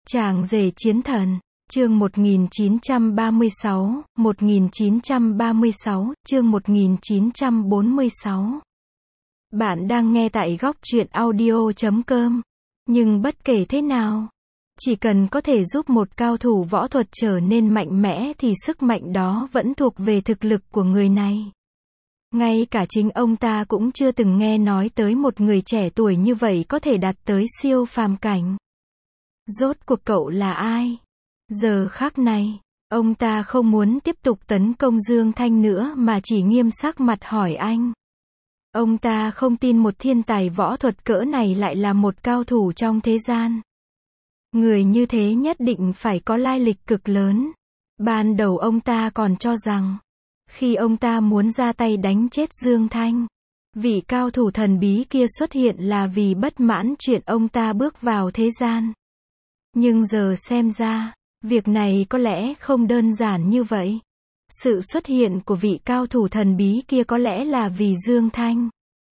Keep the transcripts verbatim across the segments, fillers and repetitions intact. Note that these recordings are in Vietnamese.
Chàng rể chiến thần, chương một nghìn chín trăm ba mươi sáu, một nghìn chín trăm ba mươi sáu, chương một nghìn chín trăm bốn mươi sáu. Bạn đang nghe tại góc truyện audio chấm com. Nhưng bất kể thế nào, chỉ cần có thể giúp một cao thủ võ thuật trở nên mạnh mẽ thì sức mạnh đó vẫn thuộc về thực lực của người này. Ngay cả chính ông ta cũng chưa từng nghe nói tới một người trẻ tuổi như vậy có thể đạt tới siêu phàm cảnh. Rốt cuộc cậu là ai? Giờ khắc này, ông ta không muốn tiếp tục tấn công Dương Thanh nữa mà chỉ nghiêm sắc mặt hỏi anh. Ông ta không tin một thiên tài võ thuật cỡ này lại là một cao thủ trong thế gian. Người như thế nhất định phải có lai lịch cực lớn. Ban đầu ông ta còn cho rằng, khi ông ta muốn ra tay đánh chết Dương Thanh, vị cao thủ thần bí kia xuất hiện là vì bất mãn chuyện ông ta bước vào thế gian. Nhưng giờ xem ra, việc này có lẽ không đơn giản như vậy. Sự xuất hiện của vị cao thủ thần bí kia có lẽ là vì Dương Thanh.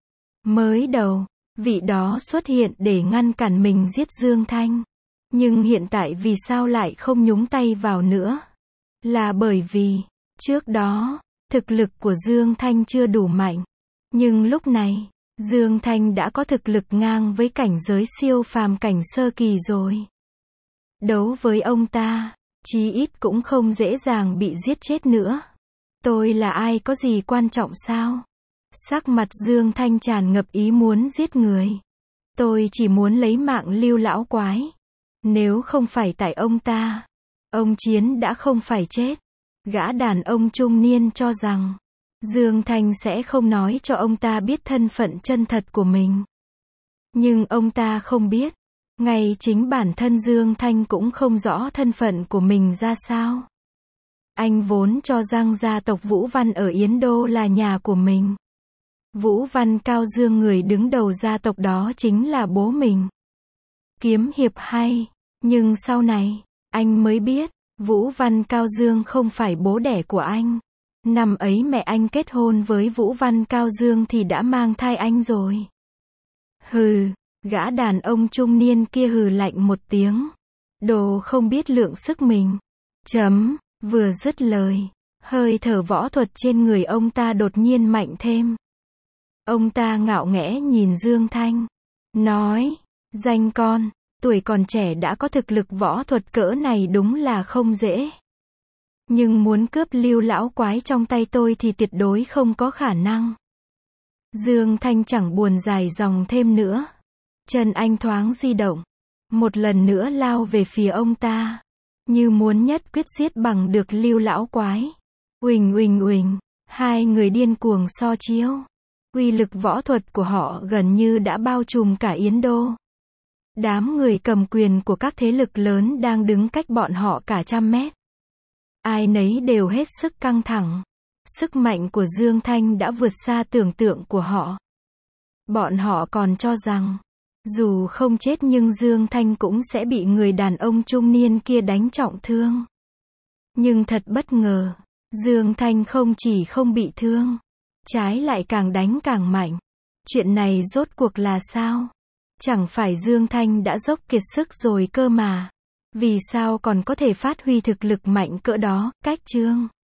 Mới đầu, vị đó xuất hiện để ngăn cản mình giết Dương Thanh. Nhưng hiện tại vì sao lại không nhúng tay vào nữa? Là bởi vì, trước đó, thực lực của Dương Thanh chưa đủ mạnh. Nhưng lúc này, Dương Thanh đã có thực lực ngang với cảnh giới siêu phàm cảnh sơ kỳ rồi. Đấu với ông ta, chí ít cũng không dễ dàng bị giết chết nữa. Tôi là ai có gì quan trọng sao? Sắc mặt Dương Thanh tràn ngập ý muốn giết người. Tôi chỉ muốn lấy mạng Lưu lão quái. Nếu không phải tại ông ta, ông Chiến đã không phải chết. Gã đàn ông trung niên cho rằng, Dương Thanh sẽ không nói cho ông ta biết thân phận chân thật của mình. Nhưng ông ta không biết, ngay chính bản thân Dương Thanh cũng không rõ thân phận của mình ra sao. Anh vốn cho rằng gia tộc Vũ Văn ở Yến Đô là nhà của mình. Vũ Văn Cao Dương người đứng đầu gia tộc đó chính là bố mình. Kiếm hiệp hay, nhưng sau này, anh mới biết, Vũ Văn Cao Dương không phải bố đẻ của anh. Năm ấy mẹ anh kết hôn với Vũ Văn Cao Dương thì đã mang thai anh rồi. Hừ, gã đàn ông trung niên kia hừ lạnh một tiếng. Đồ không biết lượng sức mình. Chấm, vừa dứt lời, hơi thở võ thuật trên người ông ta đột nhiên mạnh thêm. Ông ta ngạo nghễ nhìn Dương Thanh, nói, danh con, tuổi còn trẻ đã có thực lực võ thuật cỡ này đúng là không dễ. Nhưng muốn cướp Lưu lão quái trong tay tôi thì tuyệt đối không có khả năng. Dương Thanh chẳng buồn dài dòng thêm nữa. Chân anh thoáng di động, một lần nữa lao về phía ông ta, như muốn nhất quyết giết bằng được Lưu lão quái. Uỳnh uỳnh uỳnh, hai người điên cuồng so chiếu. Uy lực võ thuật của họ gần như đã bao trùm cả Yến Đô. Đám người cầm quyền của các thế lực lớn đang đứng cách bọn họ cả trăm mét. Ai nấy đều hết sức căng thẳng. Sức mạnh của Dương Thanh đã vượt xa tưởng tượng của họ. Bọn họ còn cho rằng, dù không chết nhưng Dương Thanh cũng sẽ bị người đàn ông trung niên kia đánh trọng thương. Nhưng thật bất ngờ, Dương Thanh không chỉ không bị thương, trái lại càng đánh càng mạnh. Chuyện này rốt cuộc là sao? Chẳng phải Dương Thanh đã dốc kiệt sức rồi cơ mà. Vì sao còn có thể phát huy thực lực mạnh cỡ đó? Cách chương